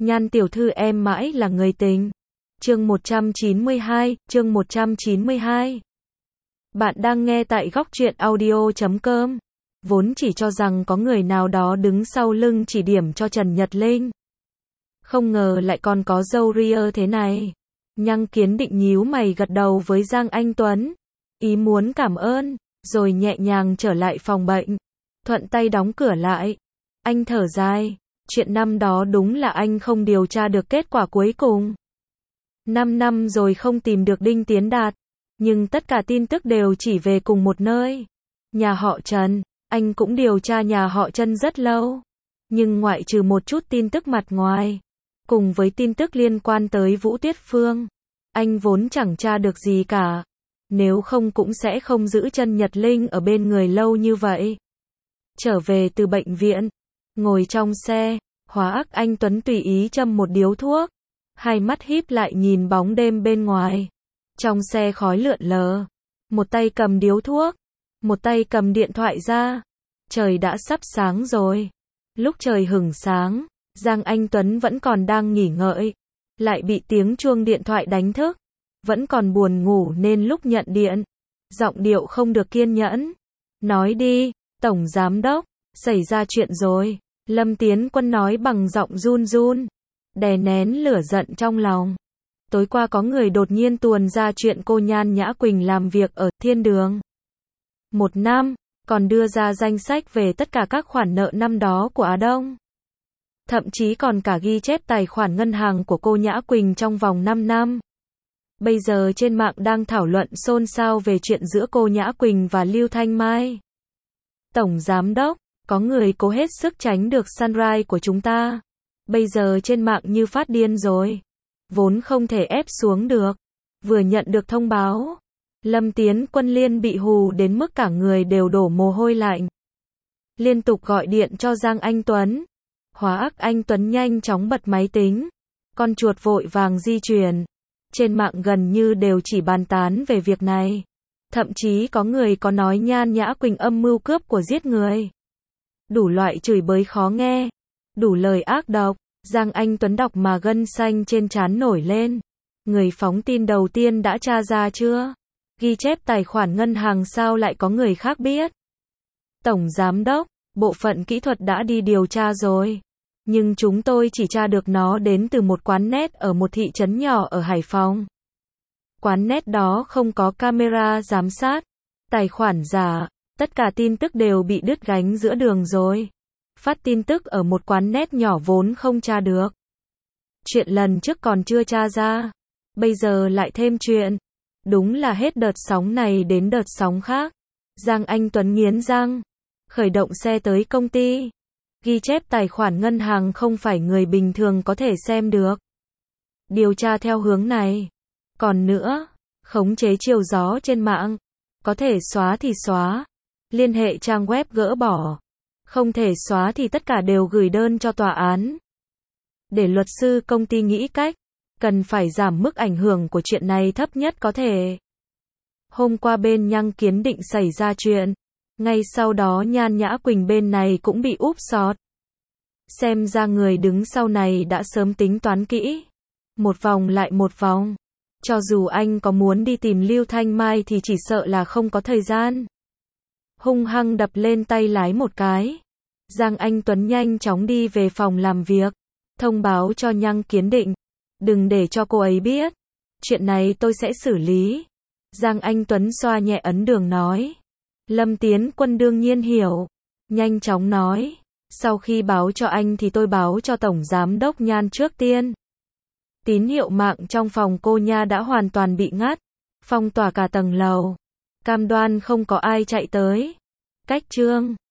Nhan tiểu thư em mãi là người tình. Chương 192. Bạn đang nghe tại góc truyện audio.com. Vốn chỉ cho rằng có người nào đó đứng sau lưng chỉ điểm cho Trần Nhật Linh. Không ngờ lại còn có dâu ria thế này. Nhăng Kiến Định nhíu mày gật đầu với Giang Anh Tuấn. Ý muốn cảm ơn, rồi nhẹ nhàng trở lại phòng bệnh. Thuận tay đóng cửa lại. Anh thở dài. Chuyện năm đó đúng là anh không điều tra được kết quả cuối cùng. 5 năm rồi không tìm được Đinh Tiến Đạt. Nhưng tất cả tin tức đều chỉ về cùng một nơi. Nhà họ Trần. Anh cũng điều tra nhà họ Trần rất lâu. Nhưng ngoại trừ một chút tin tức mặt ngoài, cùng với tin tức liên quan tới Vũ Tuyết Phương, anh vốn chẳng tra được gì cả. Nếu không cũng sẽ không giữ Trần Nhật Linh ở bên người lâu như vậy. Trở về từ bệnh viện, ngồi trong xe, Hóa Ác Anh Tuấn tùy ý châm một điếu thuốc, hai mắt híp lại nhìn bóng đêm bên ngoài. Trong xe khói lượn lờ, một tay cầm điếu thuốc, một tay cầm điện thoại ra. Trời đã sắp sáng rồi. Lúc trời hửng sáng, Giang Anh Tuấn vẫn còn đang nghỉ ngơi, lại bị tiếng chuông điện thoại đánh thức. Vẫn còn buồn ngủ nên lúc nhận điện, giọng điệu không được kiên nhẫn. Nói đi, Tổng Giám Đốc, xảy ra chuyện rồi. Lâm Tiến Quân nói bằng giọng run run, đè nén lửa giận trong lòng. Tối qua có người đột nhiên tuồn ra chuyện cô Nhan Nhã Quỳnh làm việc ở Thiên Đường 1 năm, còn đưa ra danh sách về tất cả các khoản nợ năm đó của Á Đông. Thậm chí còn cả ghi chép tài khoản ngân hàng của cô Nhã Quỳnh trong vòng 5 năm. Bây giờ trên mạng đang thảo luận xôn xao về chuyện giữa cô Nhã Quỳnh và Lưu Thanh Mai. Tổng Giám Đốc, có người cố hết sức tránh được Sunrise của chúng ta. Bây giờ trên mạng như phát điên rồi. Vốn không thể ép xuống được. Vừa nhận được thông báo, Lâm Tiến Quân liên bị hù đến mức cả người đều đổ mồ hôi lạnh. Liên tục gọi điện cho Giang Anh Tuấn. Hóa Ác Anh Tuấn nhanh chóng bật máy tính. Con chuột vội vàng di chuyển. Trên mạng gần như đều chỉ bàn tán về việc này. Thậm chí có người có nói Nhan Nhã Quỳnh âm mưu cướp của giết người. Đủ loại chửi bới khó nghe, đủ lời ác độc. Giang Anh Tuấn đọc mà gân xanh trên trán nổi lên. Người phóng tin đầu tiên đã tra ra chưa? Ghi chép tài khoản ngân hàng sao lại có người khác biết? Tổng Giám Đốc, bộ phận kỹ thuật đã đi điều tra rồi. Nhưng chúng tôi chỉ tra được nó đến từ một quán net ở một thị trấn nhỏ ở Hải Phòng. Quán net đó không có camera giám sát, tài khoản giả, tất cả tin tức đều bị đứt gánh giữa đường rồi. Phát tin tức ở một quán net nhỏ vốn không tra được. Chuyện lần trước còn chưa tra ra, bây giờ lại thêm chuyện. Đúng là hết đợt sóng này đến đợt sóng khác. Giang Anh Tuấn nghiến răng, khởi động xe tới công ty. Ghi chép tài khoản ngân hàng không phải người bình thường có thể xem được. Điều tra theo hướng này. Còn nữa, khống chế chiều gió trên mạng. Có thể xóa thì xóa. Liên hệ trang web gỡ bỏ. Không thể xóa thì tất cả đều gửi đơn cho tòa án. Để luật sư công ty nghĩ cách, cần phải giảm mức ảnh hưởng của chuyện này thấp nhất có thể. Hôm qua bên Nhăng Kiến Định xảy ra chuyện. Ngay sau đó Nhan Nhã Quỳnh bên này cũng bị úp sọt. Xem ra người đứng sau này đã sớm tính toán kỹ. Một vòng lại một vòng. Cho dù anh có muốn đi tìm Lưu Thanh Mai thì chỉ sợ là không có thời gian. Hung hăng đập lên tay lái một cái. Giang Anh Tuấn nhanh chóng đi về phòng làm việc. Thông báo cho Nhăng Kiến Định. Đừng để cho cô ấy biết. Chuyện này tôi sẽ xử lý. Giang Anh Tuấn xoa nhẹ ấn đường nói. Lâm Tiến Quân đương nhiên hiểu. Nhanh chóng nói. Sau khi báo cho anh thì tôi báo cho Tổng Giám Đốc Nhan trước tiên. Tín hiệu mạng trong phòng cô Nha đã hoàn toàn bị ngắt. Phong tỏa cả tầng lầu. Cam đoan không có ai chạy tới. Cách chương